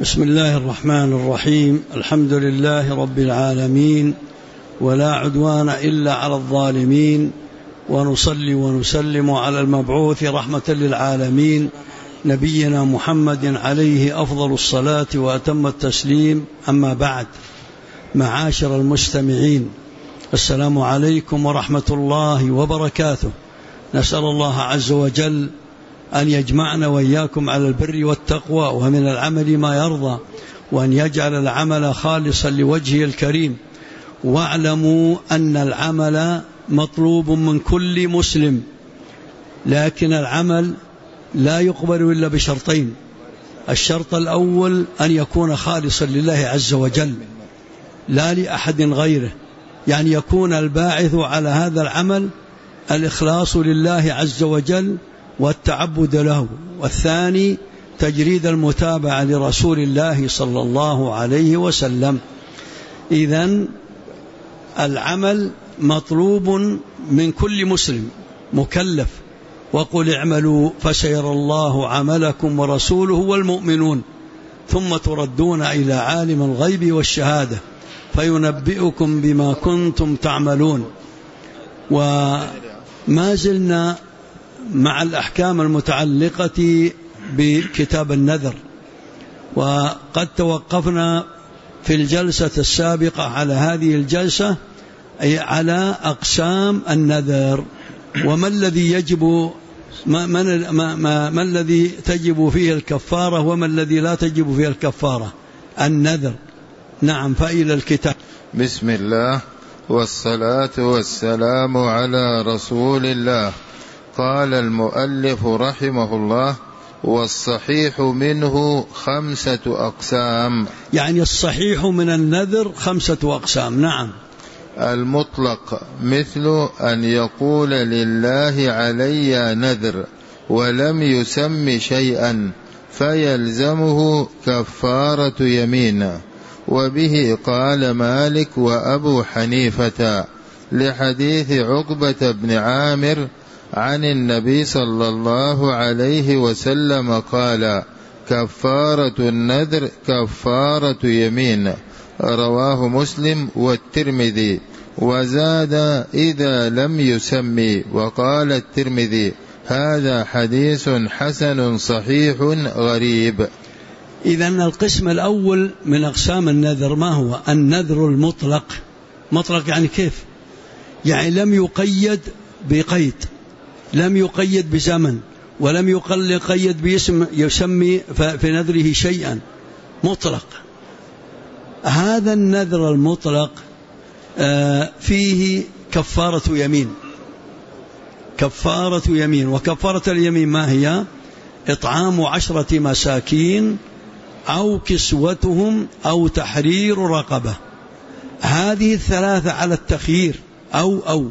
بسم الله الرحمن الرحيم. الحمد لله رب العالمين، ولا عدوان إلا على الظالمين، ونصلي ونسلم على المبعوث رحمة للعالمين نبينا محمد عليه أفضل الصلاة وأتم التسليم. أما بعد، معاشر المستمعين، السلام عليكم ورحمة الله وبركاته. نسأل الله عز وجل أن يجمعنا وإياكم على البر والتقوى ومن العمل ما يرضى، وأن يجعل العمل خالصا لوجهه الكريم. واعلموا أن العمل مطلوب من كل مسلم، لكن العمل لا يقبل إلا بشرطين. الشرط الأول أن يكون خالصا لله عز وجل لا لأحد غيره، يعني يكون الباعث على هذا العمل الإخلاص لله عز وجل والتعبد له. والثاني تجريد المتابعة لرسول الله صلى الله عليه وسلم. إذن العمل مطلوب من كل مسلم مكلف. وقل اعملوا فسيرى الله عملكم ورسوله والمؤمنون ثم تردون إلى عالم الغيب والشهادة فينبئكم بما كنتم تعملون. وما زلنا مع الأحكام المتعلقة بكتاب النذر، وقد توقفنا في الجلسة السابقة على هذه الجلسة أي على أقسام النذر، وما الذي يجب ما الذي تجب فيه الكفارة وما الذي لا تجب فيه الكفارة. النذر. نعم، فإلى الكتاب. بسم الله والصلاة والسلام على رسول الله. قال المؤلف رحمه الله: والصحيح منه 5 أقسام. يعني الصحيح من النذر 5 أقسام. نعم. المطلق مثل أن يقول لله علي نذر ولم يسم شيئا فيلزمه كفارة يمين، وبه قال مالك وأبو حنيفة لحديث عقبة بن عامر عن النبي صلى الله عليه وسلم قال: كفارة النذر كفارة يمين. رواه مسلم والترمذي، وزاد إذا لم يسمي. وقال الترمذي: هذا حديث حسن صحيح غريب. إذن القسم الأول من أقسام النذر ما هو؟ النذر المطلق. مطلق يعني كيف؟ يعني لم يقيد بقيد، لم يقيد بزمن، ولم يقيد باسم يسمي في نذره شيئا، مطلق. هذا النذر المطلق فيه كفارة يمين. كفارة يمين. وكفارة اليمين ما هي؟ إطعام 10 مساكين أو كسوتهم أو تحرير رقبة. هذه 3 على التخيير أو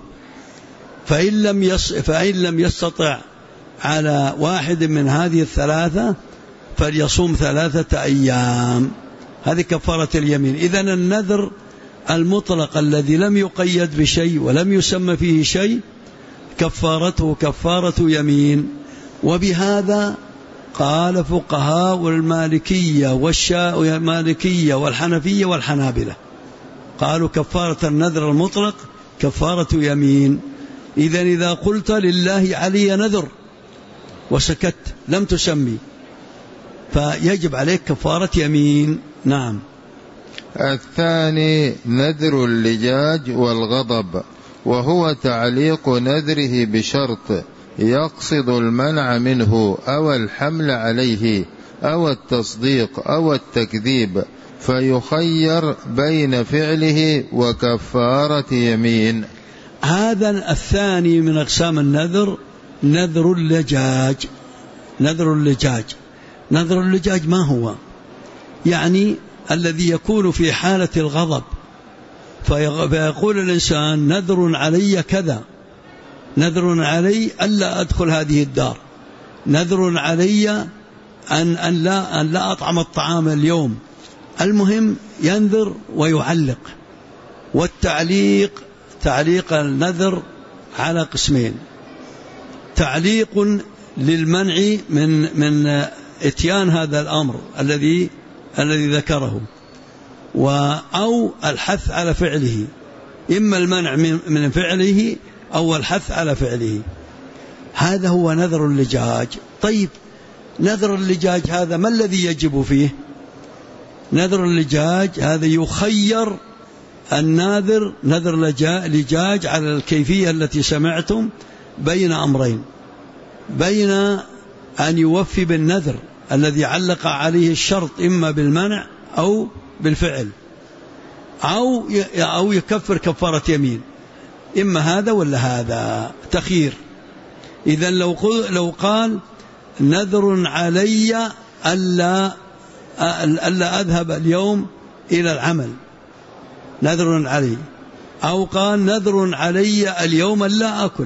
فإن لم يستطع على واحد من هذه 3 فليصوم 3 أيام. هذه كفارة اليمين. إذن النذر المطلق الذي لم يقيد بشيء ولم يسمى فيه شيء كفارته كفارة يمين. وبهذا قال فقهاء المالكية والحنفية والحنابلة، قالوا كفارة النذر المطلق كفارة يمين. إذن إذا قلت لله علي نذر وسكت لم تسمي فيجب عليك كفارة يمين. نعم. الثاني نذر اللجاج والغضب، وهو تعليق نذره بشرط يقصد المنع منه أو الحمل عليه أو التصديق أو التكذيب، فيخير بين فعله وكفارة يمين. هذا الثاني من أقسام النذر نذر اللجاج. نذر اللجاج. نذر اللجاج ما هو؟ يعني الذي يكون في حالة الغضب، فيقول الإنسان: نذر علي كذا، نذر علي ألا أدخل هذه الدار، نذر علي أن لا أطعم الطعام اليوم. المهم ينذر ويعلق. والتعليق، تعليق النذر على قسمين: تعليق للمنع من إتيان هذا الأمر الذي الذي ذكره، أو الحث على فعله، إما المنع من فعله أو الحث على فعله. هذا هو نذر اللجاج. طيب نذر اللجاج هذا ما الذي يجب فيه؟ نذر اللجاج هذا يخير الناذر نذر لجاج على الكيفية التي سمعتم بين أمرين: بين أن يوفي بالنذر الذي علق عليه الشرط إما بالمنع أو بالفعل، أو يكفر كفارة يمين، إما هذا ولا هذا، تخير. إذن لو قال نذر علي ألا أذهب اليوم إلى العمل، نذر علي، أو قال نذر علي اليوم ألا أكل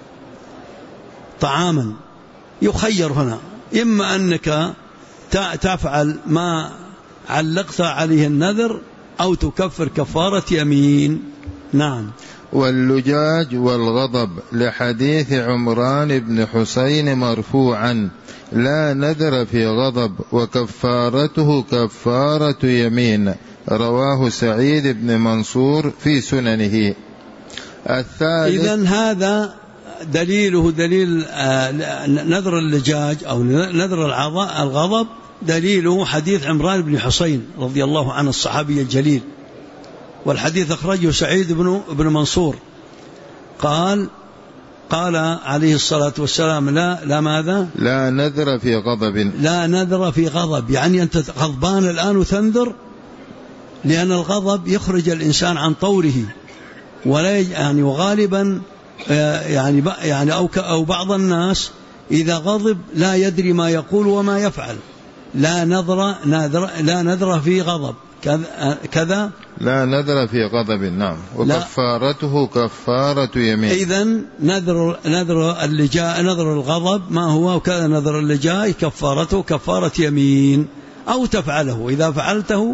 طعاما، يخير هنا: إما أنك تفعل ما علقت عليه النذر أو تكفر كفارة يمين. نعم. واللجاج والغضب لحديث عمران بن حسين مرفوعا: لا نذر في غضب وكفارته كفارة يمين، رواه سعيد بن منصور في سننه. الثالث. إذن هذا دليله دليل نذر اللجاج أو نذر الغضب، دليله حديث عمران بن حسين رضي الله عنه الصحابي الجليل، والحديث أخرجه سعيد بن منصور. قال عليه الصلاة والسلام: لا ماذا؟ لا نذر في غضب. لا نذر في غضب، يعني أنت غضبان الآن وتنذر، لأن الغضب يخرج الإنسان عن طوره، ولا يعني وغالبا يعني أو بعض الناس إذا غضب لا يدري ما يقول وما يفعل. لا نذر في غضب كذا. لا نذر في غضب. نعم. وكفارته كفارة يمين. إذن نذر الغضب ما هو، وكذا نذر اللجاء كفارته كفارة يمين، أو تفعله، إذا فعلته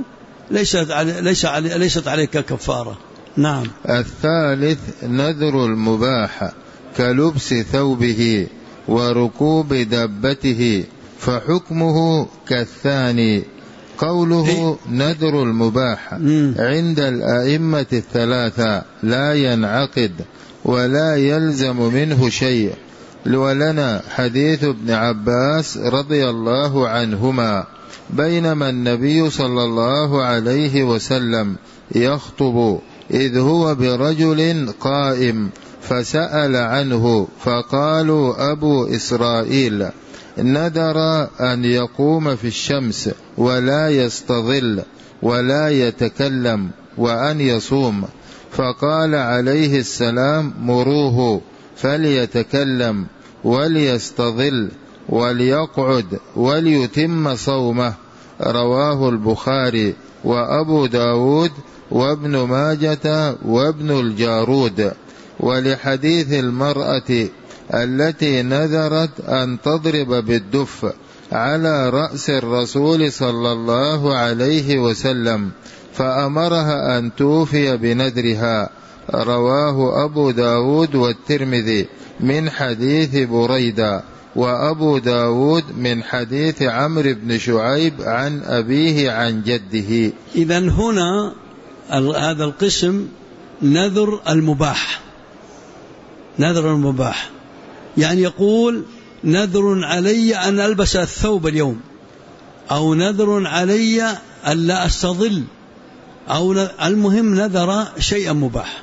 ليست عليك كفارة. نعم. الثالث نذر المباح كلبس ثوبه وركوب دابته، فحكمه كالثاني. قوله نذر المباح عند الأئمة الثلاثة لا ينعقد ولا يلزم منه شيء، ولنا حديث ابن عباس رضي الله عنهما: بينما النبي صلى الله عليه وسلم يخطب إذ هو برجل قائم، فسأل عنه فقالوا أبو إسرائيل نذر أن يقوم في الشمس ولا يستظل ولا يتكلم وأن يصوم، فقال عليه السلام: مروه فليتكلم وليستظل وليقعد وليتم صومه، رواه البخاري وأبو داود وابن ماجة وابن الجارود. ولحديث المرأة التي نذرت أن تضرب بالدف على رأس الرسول صلى الله عليه وسلم فأمرها أن توفي بنذرها، رواه أبو داود والترمذي من حديث بريدة، وأبو داود من حديث عمرو بن شعيب عن أبيه عن جده. إذن هنا هذا القسم نذر المباح، نذر المباح، يعني يقول نذر علي أن ألبس الثوب اليوم، أو نذر علي أن لا أستظل، أو المهم نذر شيئا مباح،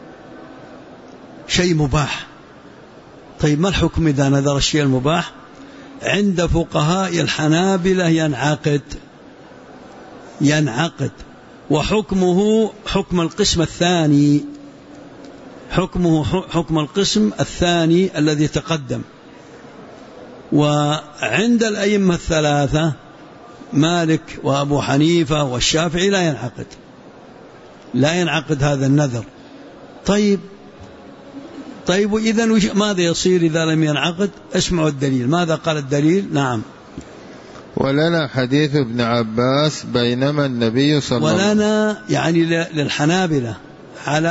شيء مباح. طيب ما الحكم إذا نذر الشيء المباح؟ عند فقهاء الحنابلة ينعقد، وحكمه حكم القسم الثاني، حكمه حكم القسم الثاني الذي تقدم. وعند الأئمة الثلاثة مالك وأبو حنيفة والشافعي لا ينعقد هذا النذر. طيب إذن ماذا يصير إذا لم ينعقد؟ اسمعوا الدليل، ماذا قال الدليل؟ نعم. ولنا حديث ابن عباس بينما النبي صلى الله عليه وسلم، ولنا يعني للحنابلة على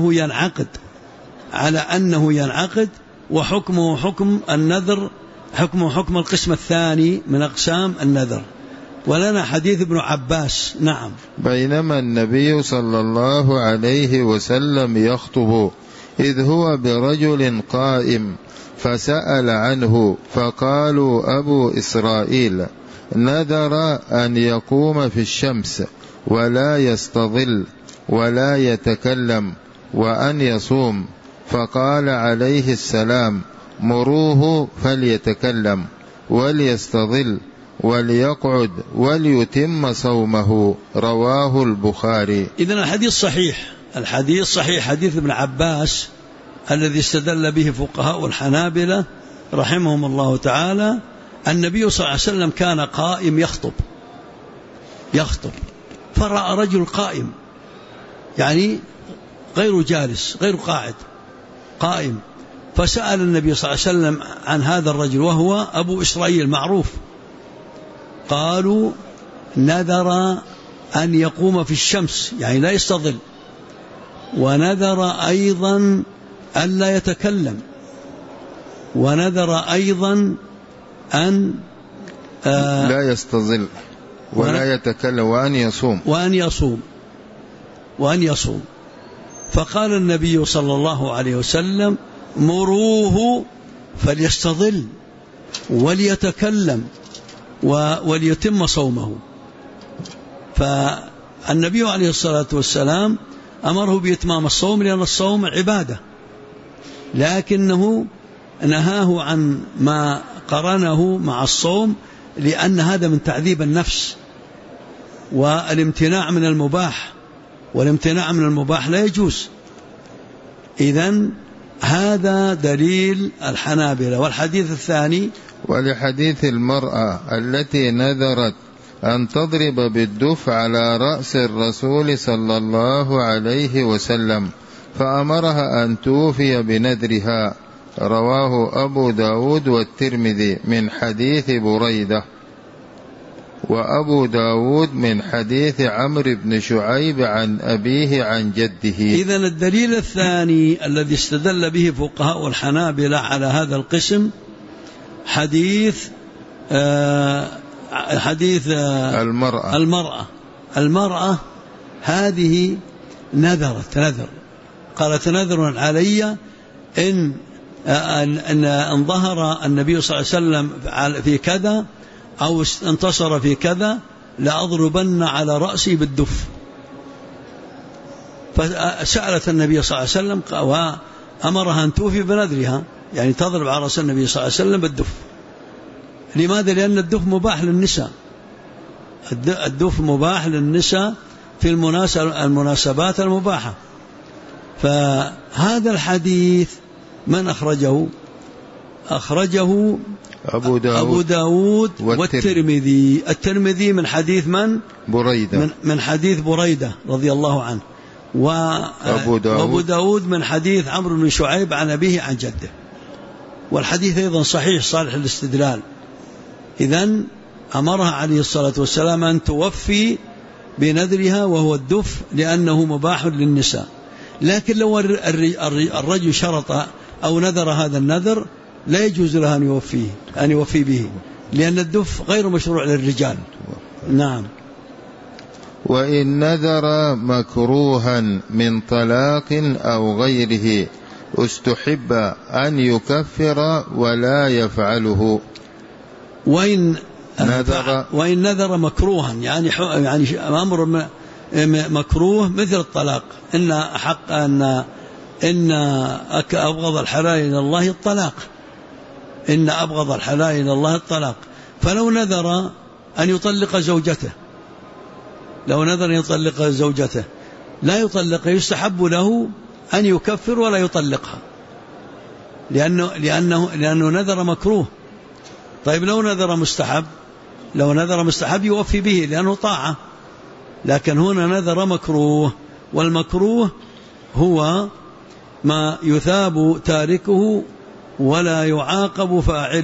أنه ينعقد، وحكمه حكم النذر، حكمه حكم القسم الثاني من أقسام النذر. ولنا حديث ابن عباس. نعم. بينما النبي صلى الله عليه وسلم يخطب إذ هو برجل قائم فسأل عنه فقالوا أبو إسرائيل نذر أن يقوم في الشمس ولا يستظل ولا يتكلم وأن يصوم، فقال عليه السلام مروه فليتكلم وليستظل وليقعد وليتم صومه. رواه البخاري. إذن الحديث صحيح، الحديث صحيح، حديث ابن عباس الذي استدل به فقهاء الحنابلة رحمهم الله تعالى. النبي صلى الله عليه وسلم كان قائم يخطب فرأى رجل قائم، يعني غير جالس غير قاعد، قائم، فسأل النبي صلى الله عليه وسلم عن هذا الرجل وهو أبو إسرائيل معروف. قالوا نذر أن يقوم في الشمس يعني لا يستظل، ونذر أيضا أن لا يتكلم، ونذر أيضا أن لا يستظل ولا يتكلم وأن يصوم. فقال النبي صلى الله عليه وسلم مروه فليستظل وليتكلم وليتم صومه. فالنبي عليه الصلاة والسلام أمره بإتمام الصوم لأن الصوم عبادة، لكنه نهاه عن ما قرنه مع الصوم لأن هذا من تعذيب النفس والامتناع من المباح، والامتناع من المباح لا يجوز. إذن هذا دليل الحنابلة. والحديث الثاني ولحديث المرأة التي نذرت أن تضرب بالدف على رأس الرسول صلى الله عليه وسلم فأمرها أن توفي بنذرها. رواه أبو داود والترمذي من حديث بريدة، وأبو داود من حديث عمرو بن شعيب عن أبيه عن جده. إذن الدليل الثاني الذي استدل به فقهاء الحنابلة على هذا القسم حديث المرأة هذه نذر قالت نذر علي إن ظهر النبي صلى الله عليه وسلم في كذا أو انتصر في كذا لأضربن على رأسي بالدف. فسألت النبي صلى الله عليه وسلم وأمرها أن توفي بنذرها، يعني تضرب على رأس النبي صلى الله عليه وسلم بالدف. لماذا؟ لأن الدف مباح للنساء، الدف مباح للنساء في المناسبات المباحة. فهذا الحديث من أخرجه أبو داود والترمذي. الترمذي من حديث من حديث بريدة رضي الله عنه، وأبو داود من حديث عمرو بن شعيب عن أبيه عن جده، والحديث أيضا صحيح صالح الاستدلال. إذن أمرها عليه الصلاة والسلام أن توفي بنذرها وهو الدف لأنه مباح للنساء. لكن لو الرجل شرط أو نذر هذا النذر لا يجوز له أن يوفي به، لأن الدف غير مشروع للرجال. نعم. وإن نذر مكروها من طلاق أو غيره استحب أن يكفر ولا يفعله. وإن نذر مكروها يعني أمر مكروه مثل الطلاق، إن أبغض الحلال إلى الله الطلاق، إن أبغض الحلال إلى الله الطلاق. فلو نذر أن يطلق زوجته، لا يطلق، يستحب له أن يكفر ولا يطلقها لأنه نذر مكروه. طيب لو نذر مستحب يوفي به لأنه طاعة، لكن هنا نذر مكروه، والمكروه هو ما يثاب تاركه ولا يعاقب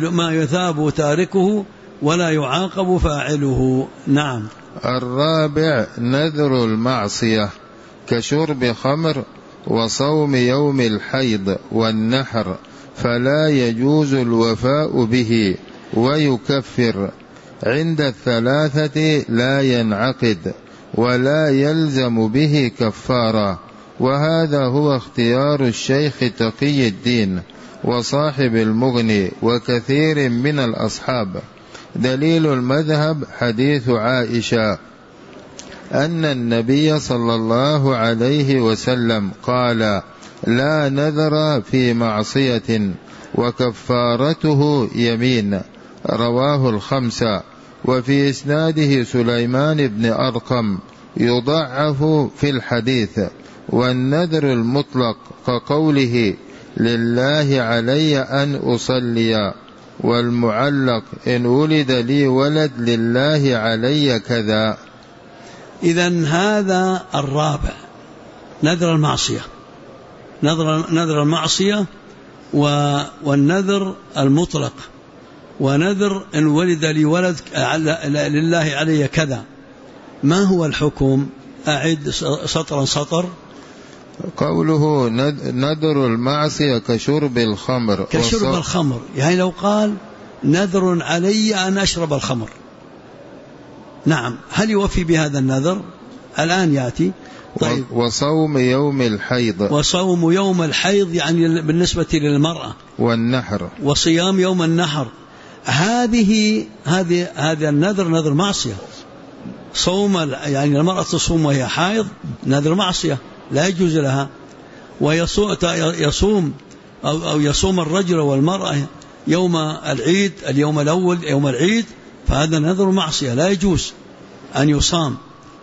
فاعله. نعم. الرابع نذر المعصية كشرب خمر وصوم يوم الحيض والنحر، فلا يجوز الوفاء به ويكفر، عند الثلاثة لا ينعقد ولا يلزم به كفارة، وهذا هو اختيار الشيخ تقي الدين وصاحب المغني وكثير من الأصحاب. دليل المذهب حديث عائشة أن النبي صلى الله عليه وسلم قال: لا نذر في معصية وكفارته يمين، رواه الخمسة. وفي إسناده سليمان بن أرقم يضعف في الحديث. والنذر المطلق كقوله: لله علي أن أصلي، والمعلق: إن ولد لي ولد لله علي كذا. إذن هذا الرابع نذر المعصية، نذر المعصية والنذر المطلق، ونذر إن ولد لي ولد لله علي كذا. ما هو الحكم؟ أعد سطرا سطر. قوله نذر المعصية كشرب الخمر. كشرب الخمر، يعني لو قال نذر علي أن أشرب الخمر، نعم، هل يوفي بهذا النذر؟ الآن يأتي. طيب. وصوم يوم الحيض. وصوم يوم الحيض يعني بالنسبة للمرأة. والنحر. وصيام يوم النحر. هذا النذر نذر معصية. صوم يعني المرأة تصوم وهي حائض نذر معصية لا يجوز لها. ويصوم أو يصوم الرجل والمرأة يوم العيد، اليوم الأول يوم العيد، فهذا نذر معصية لا يجوز أن يصام.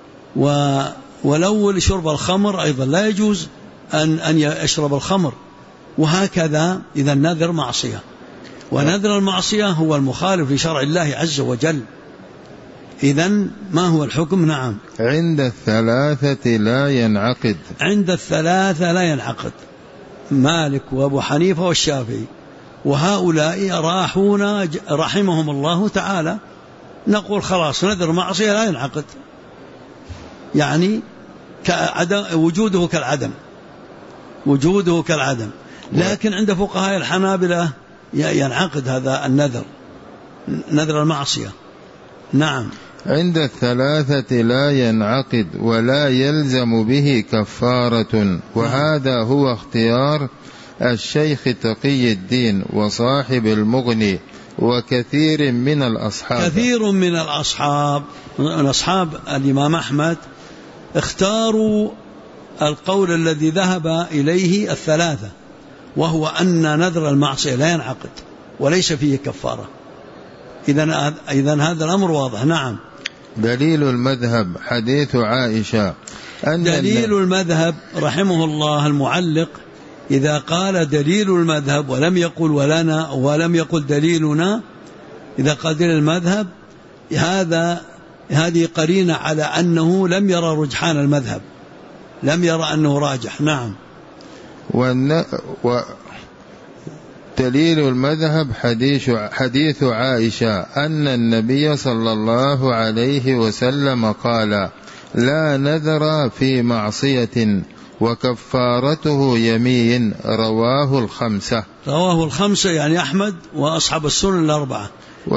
والأول شرب الخمر أيضا لا يجوز أن يشرب الخمر، وهكذا. إذا نذر معصية، ونذر المعصية هو المخالف لشرع الله عز وجل. إذن ما هو الحكم؟ نعم. عند الثلاثة لا ينعقد. عند الثلاثة لا ينعقد، مالك وأبو حنيفة والشافعي، وهؤلاء راحون رحمهم الله تعالى. نقول خلاص نذر معصية لا ينعقد، يعني وجوده كالعدم، وجوده كالعدم. لكن عند فقهاء الحنابلة ينعقد هذا النذر، نذر المعصية. نعم. عند الثلاثة لا ينعقد ولا يلزم به كفارة، وهذا هو اختيار الشيخ تقي الدين وصاحب المغني وكثير من الأصحاب. كثير من الأصحاب، من أصحاب الإمام أحمد، اختاروا القول الذي ذهب إليه الثلاثة، وهو أن نذر المعصية لا ينعقد وليس فيه كفارة. إذن هذا الأمر واضح. نعم. دليل المذهب حديث عائشة. دليل المذهب رحمه الله المعلق إذا قال دليل المذهب ولم يقل ولنا ولم يقل دليلنا، إذا قال دليل المذهب هذه قرينة على أنه لم يرى رجحان المذهب، لم يرى أنه راجح. نعم. دليل المذهب حديث عائشة أن النبي صلى الله عليه وسلم قال: لا نذر في معصية وكفارته يمين، رواه الخمسة. رواه الخمسة يعني أحمد وأصحاب السنن الأربعة.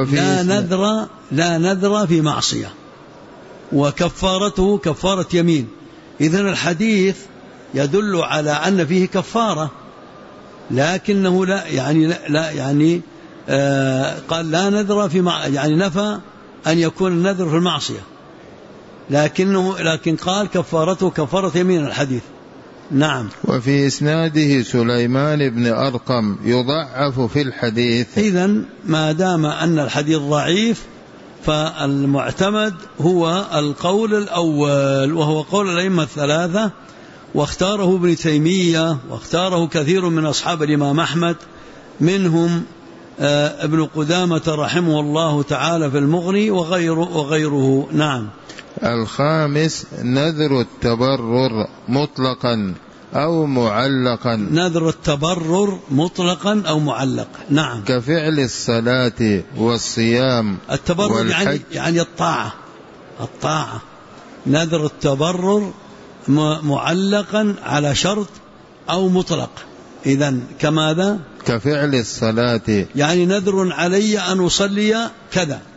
لا نذر في معصية وكفارته كفارة يمين. إذن الحديث يدل على أن فيه كفارة، لكنه قال لا نذر في يعني نفى أن يكون النذر في المعصية، لكن قال كفارته كفارة يمين الحديث. نعم. وفي إسناده سليمان بن أرقم يضعف في الحديث. إذن ما دام أن الحديث ضعيف فالمعتمد هو القول الأول، وهو قول الأئمة الثلاثة، واختاره ابن تيمية واختاره كثير من أصحاب الإمام أحمد، منهم ابن قدامة رحمه الله تعالى في المغني وغيره. نعم. الخامس نذر التبرر مطلقا أو معلقا. نذر التبرر مطلقا أو معلق. نعم. كفعل الصلاة والصيام. التبرر يعني الطاعة. نذر التبرر معلقا على شرط أو مطلق. إذن كماذا؟ كفعل الصلاة، يعني نذر علي أن أصلي كذا،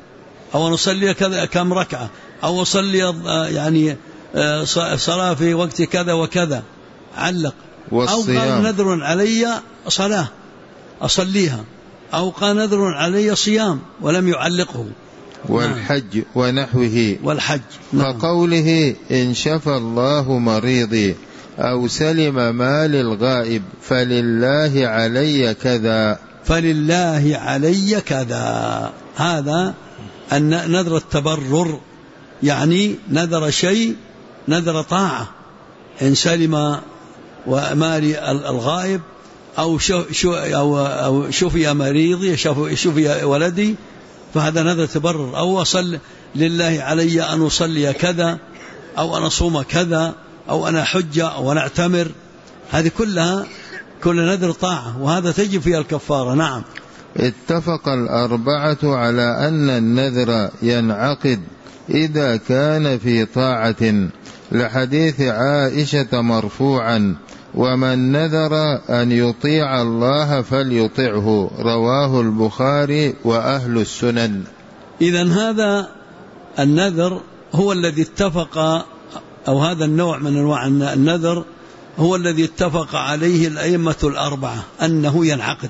أو نصلي كذا كم ركعة، أو أصلي يعني صلاة في وقت كذا وكذا، علق. أو قال نذر علي صلاة أصليها، أو قال نذر علي صيام ولم يعلقه. والحج ونحوه. والحج فقوله إن شفى الله مريضي أو سلم مال الغائب فلله علي كذا. فلله علي كذا، هذا نذر التبرر، يعني نذر شيء، نذر طاعة. إن سلم ومال الغائب أو شفي مريضي، شفي ولدي، فهذا نذر تبرر. أو أصل لله علي أن أصلي كذا، أو أن أصوم كذا، أو أنا حج، أو أنا أعتمر، هذه كلها كل نذر طاعة، وهذا تجب فيها الكفارة. نعم. اتفق الأربعة على أن النذر ينعقد إذا كان في طاعة، لحديث عائشة مرفوعا: ومن نذر أن يطيع الله فليطعه، رواه البخاري وأهل السنن. إذن هذا النذر هو الذي اتفق، أو هذا النوع من أنواع النذر هو الذي اتفق عليه الأئمة الأربعة أنه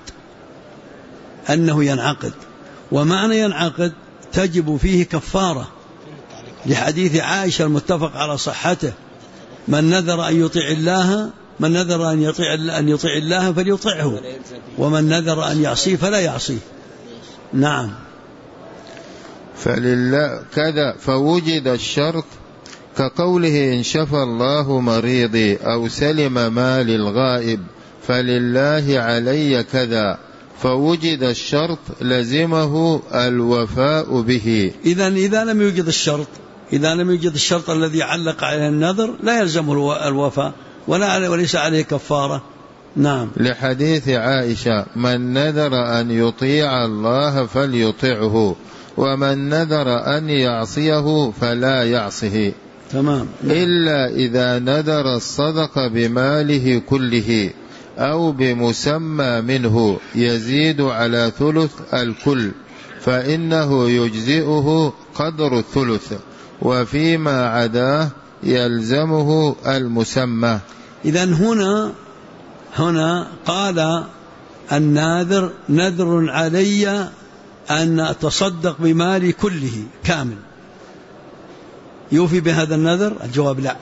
ينعقد. ومعنى ينعقد تجب فيه كفارة، لحديث عائشة المتفق على صحته: من نذر أن يطيع الله، من نذر أن يطيع الله فليطعه، ومن نذر أن يعصيه فلا يعصيه. نعم. فلله كذا فوجد الشرط، كقوله إن شفى الله مريضي أو سلم مال الغائب فلله علي كذا، فوجد الشرط لزمه الوفاء به. إذا لم يوجد الشرط الذي علق عليه النذر لا يلزمه الوفاء وليس عليه كفارة. نعم. لحديث عائشة: من نذر أن يطيع الله فليطعه، ومن نذر أن يعصيه فلا يعصه. تمام. إلا إذا نذر الصدق بماله كله أو بمسمى منه يزيد على ثلث الكل، فإنه يجزئه قدر الثلث، وفيما عداه يلزمه المسمى. إذن هنا قال الناذر: نذر علي أن أتصدق بمالي كله كامل، يوفي بهذا النذر؟ الجواب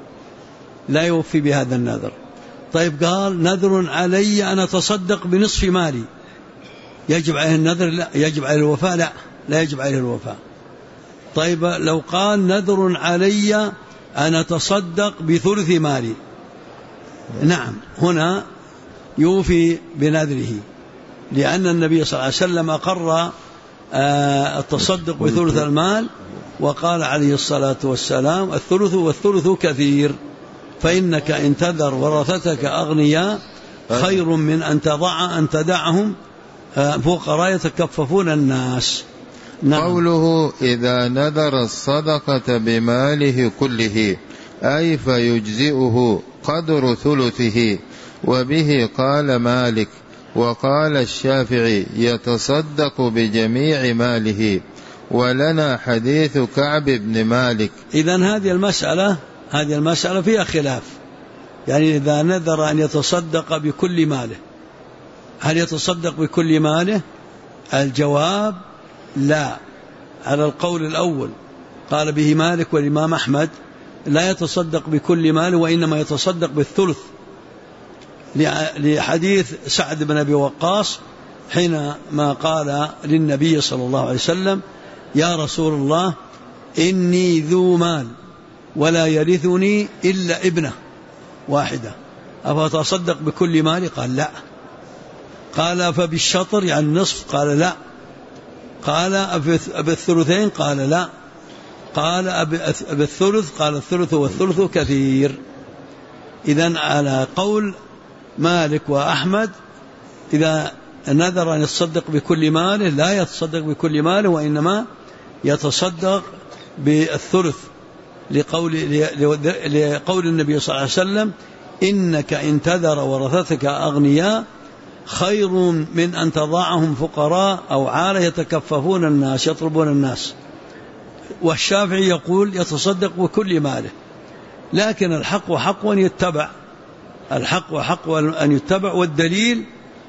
لا يوفي بهذا النذر. طيب قال نذر علي أن أتصدق بنصف مالي، يجب عليه النذر؟ لا. يجب عليه الوفاء؟ لا يجب عليه الوفاء. طيب لو قال نذر علي أن أتصدق بثلث مالي، نعم، هنا يوفي بنذره، لأن النبي صلى الله عليه وسلم أقر التصدق بثلث المال، وقال عليه الصلاة والسلام: الثلث والثلث كثير، فإنك إن تذر ورثتك أغنياء خير من أن تدعهم فقراء يتكففون الناس. نعم. قوله إذا نذر الصدقة بماله كله أي فيجزئه قدر ثلثه، وبه قال مالك، وقال الشافعي يتصدق بجميع ماله، ولنا حديث كعب بن مالك. إذن هذه المسألة فيها خلاف، يعني إذا نذر أن يتصدق بكل ماله، هل يتصدق بكل ماله؟ الجواب لا، على القول الأول قال به مالك والإمام أحمد: لا يتصدق بكل ماله، وإنما يتصدق بالثلث، لحديث سعد بن أبي وقاص حينما قال للنبي صلى الله عليه وسلم: يا رسول الله، إني ذو مال ولا يرثني إلا ابنة واحدة، أفتصدق بكل مالي؟ قال لا. قال فبالشطر يعني النصف؟ قال لا. قال بالثلثين؟ قال لا. قال بالثلث؟ قال الثلث والثلث كثير. إذن على قول مالك وأحمد إذا نذر أن يتصدق بكل ماله لا يتصدق بكل ماله، وإنما يتصدق بالثلث، لقول النبي صلى الله عليه وسلم: إنك إن تذر ورثتك أغنياء خير من أن تضعهم فقراء أو عالة يتكففون الناس يطلبون الناس. والشافعي يقول يتصدق بكل ماله، لكن الحق حق أن يتبع، الحق حق أن يتبع، والدليل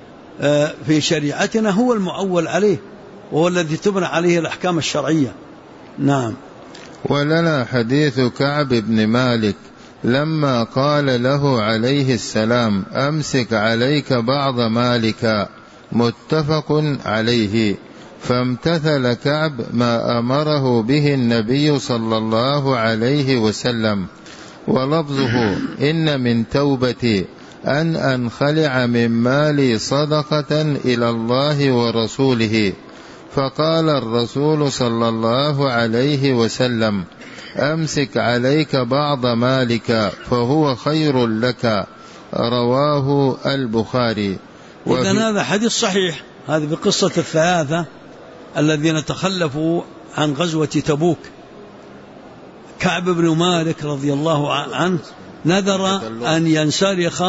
في شريعتنا هو المعول عليه، وهو الذي تبنى عليه الأحكام الشرعية. نعم. ولنا حديث كعب بن مالك لما قال له عليه السلام أمسك عليك بعض مالك، متفق عليه. فامتثل كعب ما أمره به النبي صلى الله عليه وسلم. ولفظه إن من توبتي أن أنخلع من مالي صدقة إلى الله ورسوله. فقال الرسول صلى الله عليه وسلم أمسك عليك بعض مالك فهو خير لك، رواه البخاري. إذن هذا حديث صحيح. هذه بقصة الثلاثة الذين تخلفوا عن غزوة تبوك. كعب بن مالك رضي الله عنه نذر أن ينسلخ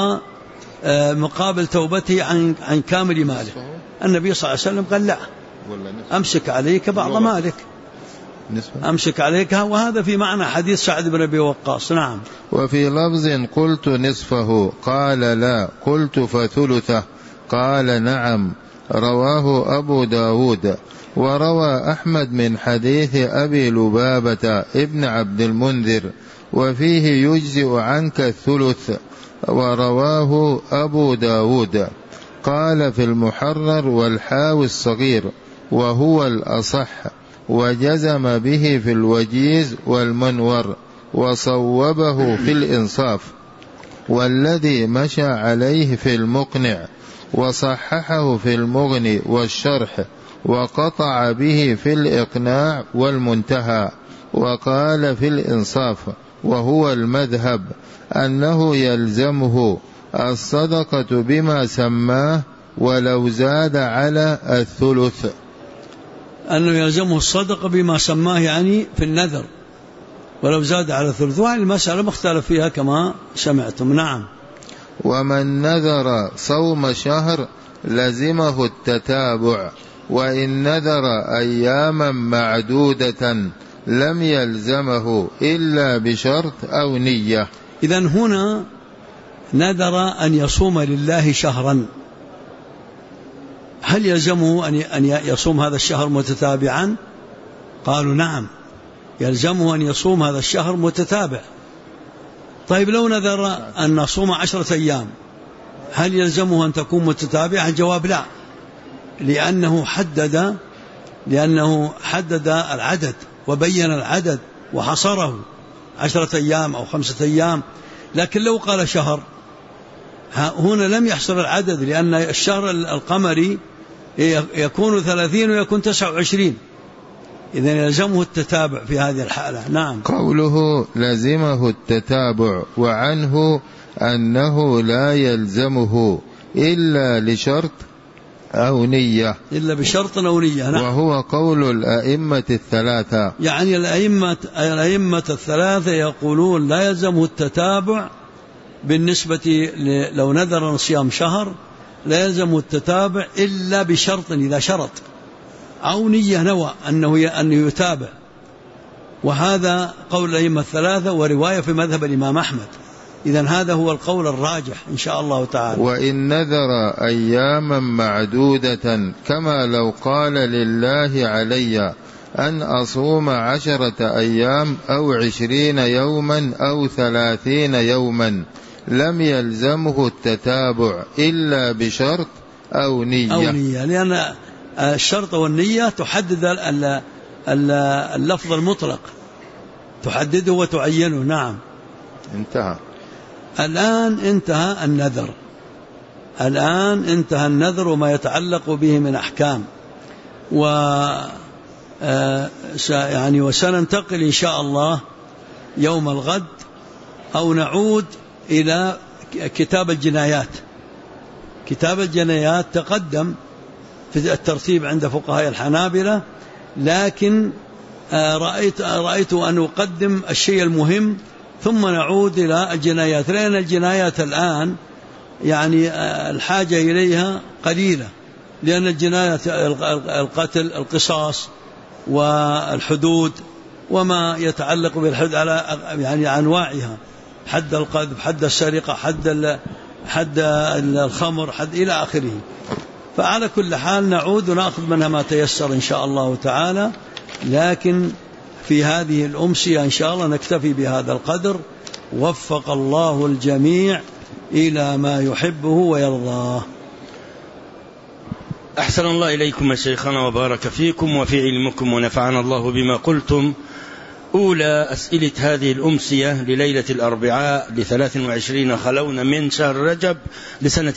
مقابل توبته عن كامل ماله. النبي صلى الله عليه وسلم قال لا، أمسك عليك بعض مالك، أمسك عليك. وهذا في معنى حديث سعد بن أبي وقاص. نعم. وفي لفظ قلت نصفه، قال لا، قلت فثلثه، قال نعم، رواه أبو داود. وروى أحمد من حديث أبي لبابة ابن عبد المنذر وفيه يجزئ عنك الثلث، ورواه أبو داود. قال في المحرر والحاوي الصغير وهو الأصح، وجزم به في الوجيز والمنور، وصوبه في الإنصاف، والذي مشى عليه في المقنع، وصححه في المغني والشرح، وقطع به في الإقناع والمنتهى. وقال في الإنصاف وهو المذهب أنه يلزمه الصدقة بما سماه ولو زاد على الثلث، أنه يلزمه الصدقة بما سماه يعني في النذر ولو زاد على الثلث. وهذه المسألة مختلف فيها كما سمعتم. نعم. ومن نذر صوم شهر لزمه التتابع، وإن نذر أياما معدودة لم يلزمه إلا بشرط أو نية. إذن هنا نذر أن يصوم لله شهرا، هل يلزمه أن يصوم هذا الشهر متتابعا؟ قالوا نعم، يلزمه أن يصوم هذا الشهر متتابع. طيب لو نذر أن نصوم 10 أيام هل يلزمه أن تكون متتابعة؟ الجواب لا، لأنه حدد العدد وبين العدد وحصره 10 أيام أو 5 أيام. لكن لو قال شهر هنا لم يحصر العدد، لأن الشهر القمري يكون 30 ويكون 29، إذن يلزمه التتابع في هذه الحالة. نعم. قوله لزمه التتابع، وعنه أنه لا يلزمه إلا لشرط أو نية، إلا بشرط أو نية. نعم. وهو قول الأئمة الثلاثة، يعني الأئمة الثلاثة يقولون لا يلزمه التتابع بالنسبة لو نذر صيام شهر لا يلزمه التتابع إلا بشرط، إذا شرط أو نية نوى أنه يتابع. وهذا قول الأئمة الثلاثة ورواية في مذهب الإمام أحمد. إذن هذا هو القول الراجح إن شاء الله تعالى. وإن نذر أياما معدودة، كما لو قال لله علي أن أصوم 10 أيام أو 20 يوما أو 30 يوما، لم يلزمه التتابع إلا بشرط أو نية. لأن الشرط والنية تحدد اللفظ المطلق، تحدده وتعينه. نعم. انتهى. الآن انتهى النذر وما يتعلق به من أحكام، وسننتقل إن شاء الله يوم الغد أو نعود إلى كتاب الجنايات. كتاب الجنايات تقدم في الترتيب عند فقهاء الحنابلة، لكن رأيت أن أقدم الشيء المهم ثم نعود إلى الجنايات، لأن الجنايات الآن يعني الحاجة إليها قليلة، لأن الجناية القتل القصاص والحدود وما يتعلق بالحد على يعني أنواعها، حد القذف، حد السرقة، حد الخمر، حد إلى آخره. فعلى كل حال نعود ونأخذ منها ما تيسر إن شاء الله تعالى، لكن في هذه الأمسية إن شاء الله نكتفي بهذا القدر. وفق الله الجميع إلى ما يحبه ويرضاه. أحسن الله إليكم يا شيخنا وبارك فيكم وفي علمكم ونفعنا الله بما قلتم. أولى أسئلة هذه الأمسية لليلة الأربعاء ل23 خلون من شهر رجب لسنة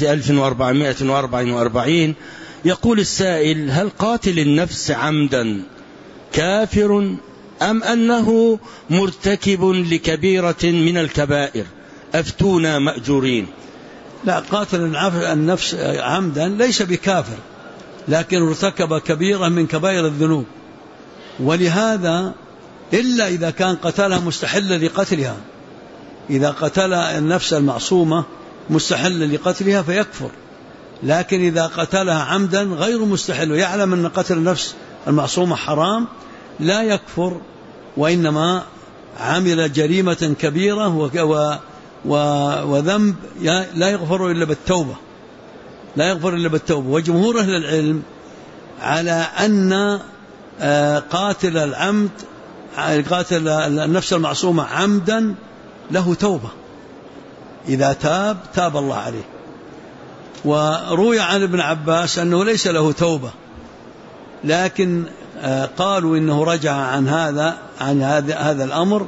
1444. يقول السائل: هل قاتل النفس عمدا كافر أم أنه مرتكب لكبيرة من الكبائر؟ أفتونا مأجورين. لا، قاتل النفس عمدا ليس بكافر، لكن ارتكب كبيرة من كبائر الذنوب، ولهذا إلا إذا كان قتلها مستحلا لقتلها. إذا قتل النفس المعصومة مستحلا لقتلها فيكفر، لكن إذا قتلها عمدا غير مستحل ويعلم أن قتل النفس المعصومة حرام لا يكفر، وإنما عمل جريمة كبيرة وذنب لا يغفر إلا بالتوبة، لا يغفر إلا بالتوبة. وجمهور أهل العلم على أن قاتل العمد، قاتل النفس المعصومة عمدا له توبة، إذا تاب الله عليه. وروي عن ابن عباس أنه ليس له توبة، لكن قالوا إنه رجع عن هذا الأمر،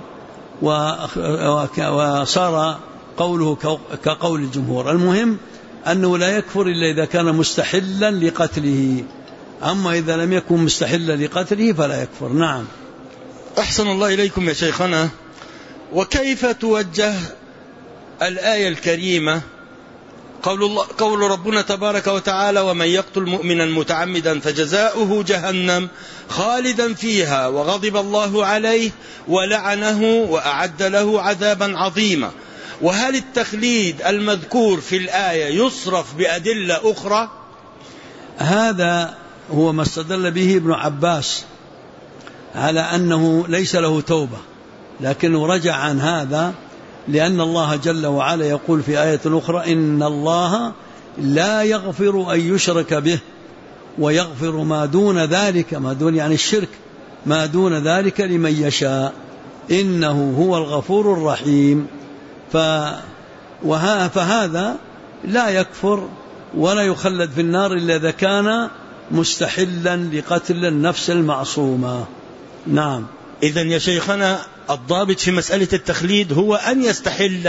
وصار قوله كقول الجمهور. المهم أنه لا يكفر إلا إذا كان مستحلا لقتله، أما إذا لم يكن مستحلا لقتله فلا يكفر. نعم. أحسن الله إليكم يا شيخنا. وكيف توجه الآية الكريمة قول ربنا تبارك وتعالى: ومن يقتل مؤمنا متعمدا فجزاؤه جهنم خالدا فيها وغضب الله عليه ولعنه وأعد له عذابا عظيما؟ وهل التخليد المذكور في الآية يصرف بأدلة أخرى؟ هذا هو ما استدل به ابن عباس على أنه ليس له توبة، لكنه رجع عن هذا لأن الله جل وعلا يقول في آية أخرى: إن الله لا يغفر أن يشرك به ويغفر ما دون ذلك، ما دون يعني الشرك، ما دون ذلك لمن يشاء إنه هو الغفور الرحيم. فهذا لا يكفر ولا يخلد في النار إلا إذا كان مستحلا لقتل النفس المعصومة. نعم. إذن يا شيخنا الضابط في مسألة التخليد هو أن يستحل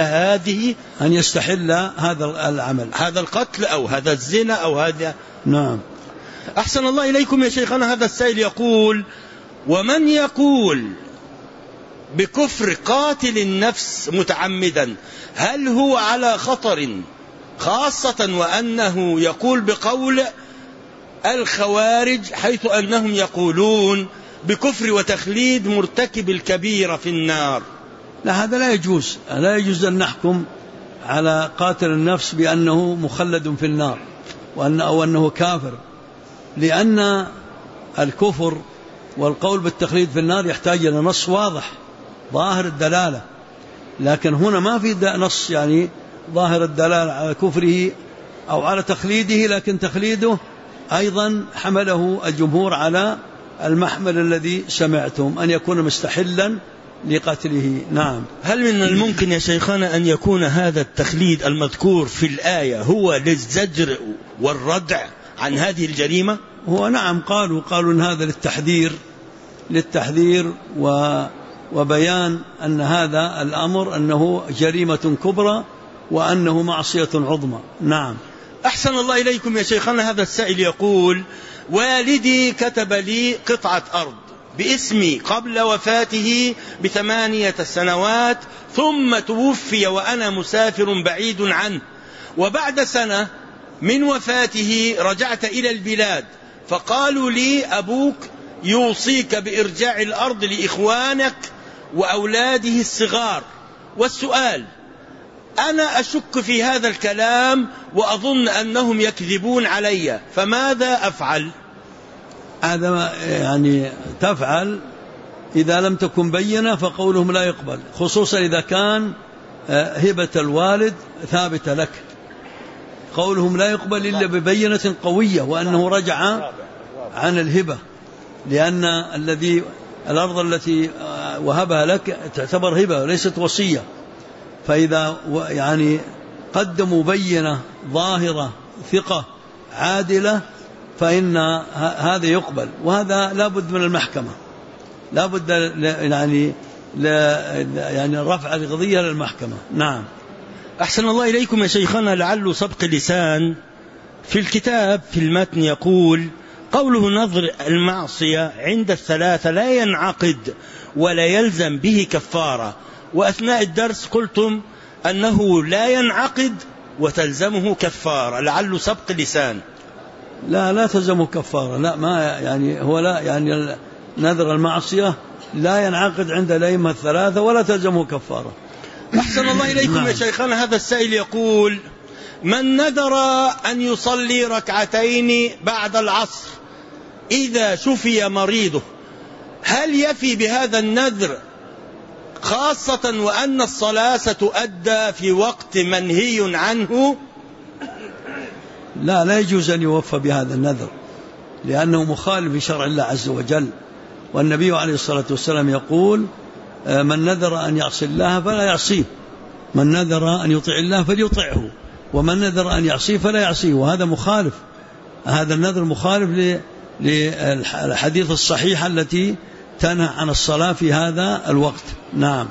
هذا العمل، هذا القتل أو هذا الزنا أو هذا. نعم. أحسن الله إليكم يا شيخنا. هذا السائل يقول: ومن يقول بكفر قاتل النفس متعمدا هل هو على خطر، خاصة وأنه يقول بقول الخوارج حيث أنهم يقولون بكفر وتخليد مرتكب الكبيرة في النار؟ لا، هذا لا يجوز. لا يجوز أن نحكم على قاتل النفس بأنه مخلد في النار أو أنه كافر، لأن الكفر والقول بالتخليد في النار يحتاج إلى نص واضح ظاهر الدلالة، لكن هنا ما في نص يعني ظاهر الدلالة على كفره أو على تخليده، لكن تخليده أيضا حمله الجمهور على المحمل الذي سمعتم، أن يكون مستحلا لقتله. نعم. هل من الممكن يا شيخنا أن يكون هذا التخليد المذكور في الآية هو للزجر والردع عن هذه الجريمة؟ هو نعم، قالوا إن هذا للتحذير وبيان أن هذا الأمر أنه جريمة كبرى وأنه معصية عظمى. نعم. أحسن الله إليكم يا شيخنا. هذا السائل يقول: والدي كتب لي قطعة أرض باسمي قبل وفاته ب8 سنوات، ثم توفي وأنا مسافر بعيد عنه، وبعد سنة من وفاته رجعت إلى البلاد، فقالوا لي أبوك يوصيك بإرجاع الأرض لإخوانك وأولاده الصغار. والسؤال: أنا أشك في هذا الكلام وأظن أنهم يكذبون علي، فماذا أفعل؟ هذا يعني تفعل إذا لم تكن بينة فقولهم لا يقبل، خصوصا إذا كان هبة الوالد ثابتة لك. قولهم لا يقبل إلا ببينة قوية وأنه رجع عن الهبة، لأن الأرض التي وهبها لك تعتبر هبة وليست وصية. فإذا يعني قدموا بينة ظاهرة ثقة عادلة فإن هذا يقبل، وهذا لا بد من المحكمة، لا بد يعني رفع القضية للمحكمة. نعم. أحسن الله إليكم يا شيخنا، لعله سبق لسان. في الكتاب في المتن يقول: قوله نظر المعصية عند الثلاثة لا ينعقد ولا يلزم به كفارة، وأثناء الدرس قلتم أنه لا ينعقد وتلزمه كفارة، لعله سبق لسان. لا تلزمه كفارة، لا، ما يعني هو لا يعني نذر المعصية لا ينعقد عند الأئمة الثلاثة ولا تلزمه كفارة. أحسن الله إليكم يا شيخنا، هذا السائل يقول: من نذر أن يصلي ركعتين بعد العصر إذا شفي مريضه، هل يفي بهذا النذر، خاصة وأن الصلاة ستؤدى في وقت منهي عنه؟ لا يجوز أن يوفى بهذا النذر، لأنه مخالف لشرع الله عز وجل. والنبي عليه الصلاة والسلام يقول: من نذر أن يعصي الله فلا يعصيه، من نذر أن يطيع الله فليطيعه، ومن نذر أن يعصيه فلا يعصيه. وهذا مخالف، هذا النذر مخالف للحديث الصحيحة التي تنهى عن الصلاة في هذا الوقت. نعم.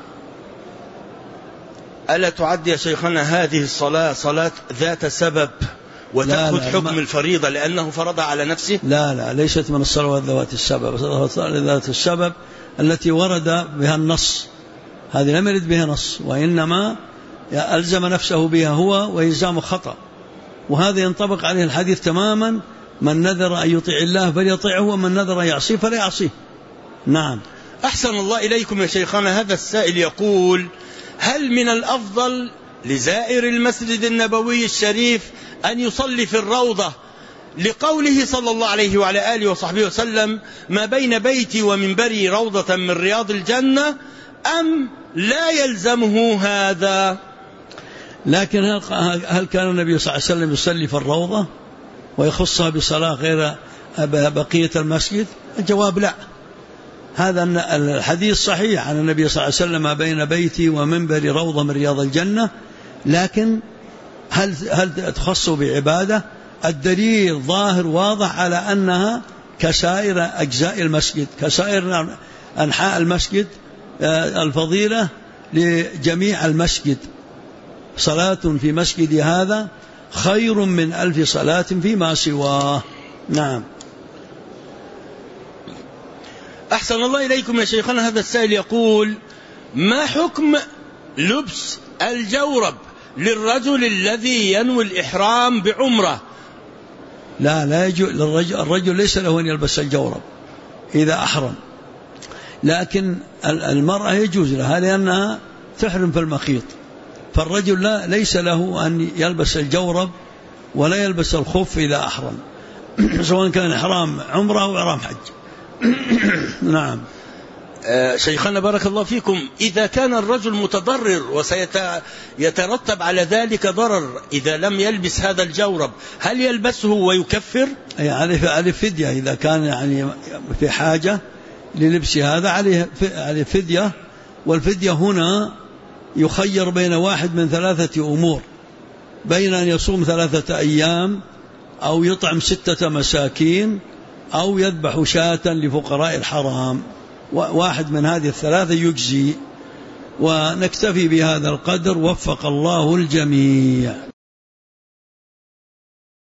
ألا تعد يا شيخنا هذه الصلاة صلاة ذات سبب وتأخذ حكم الفريضة لأنه فرضها على نفسه؟ لا ليست من الصلوات ذوات السبب. ذات السبب التي ورد بها النص، هذه لم يرد بها نص، وإنما ألزم نفسه بها هو وإلزام خطأ، وهذا ينطبق عليه الحديث تماما: من نذر أن يطيع الله فليطيعه، ومن نذر أن يعصيه فلا يعصيه. نعم. أحسن الله إليكم يا شيخنا، هذا السائل يقول: هل من الأفضل لزائر المسجد النبوي الشريف أن يصلي في الروضة، لقوله صلى الله عليه وعلى آله وصحبه وسلم: ما بين بيتي ومنبري روضة من رياض الجنة، أم لا يلزمه هذا؟ لكن هل كان النبي صلى الله عليه وسلم يصلي في الروضة ويخصها بصلاة غير بقية المسجد؟ الجواب لا. هذا الحديث صحيح عن النبي صلى الله عليه وسلم: ما بين بيتي ومنبري روضة من رياض الجنة، لكن هل تخص بعبادة؟ الدليل ظاهر واضح على أنها كسائر أجزاء المسجد، كسائر أنحاء المسجد، الفضيلة لجميع المسجد. صلاة في مسجد هذا خير من 1000 صلاة فيما سواه. نعم. أحسن الله إليكم يا شيخنا، هذا السائل يقول: ما حكم لبس الجورب للرجل الذي ينوي الإحرام بعمرة؟ لا يجوز. الرجل ليس له أن يلبس الجورب إذا أحرم، لكن المرأة يجوز لها لأنها تحرم في المخيط. فالرجل ليس له أن يلبس الجورب ولا يلبس الخف إذا أحرم، سواء كان إحرام عمرة أو إحرام حج. نعم. شيخنا بارك الله فيكم، إذا كان الرجل متضرر وسيترتب على ذلك ضرر إذا لم يلبس هذا الجورب، هل يلبسه ويكفر؟ عليه فدية، إذا كان يعني في حاجة للبس هذا عليه فدية. والفدية هنا يخير بين واحد من 3 أمور: بين أن يصوم 3 أيام، أو يطعم 6 مساكين، أو يذبح شاة لفقراء الحرام. واحد من هذه ال3 يجزي. ونكتفي بهذا القدر، وفق الله الجميع.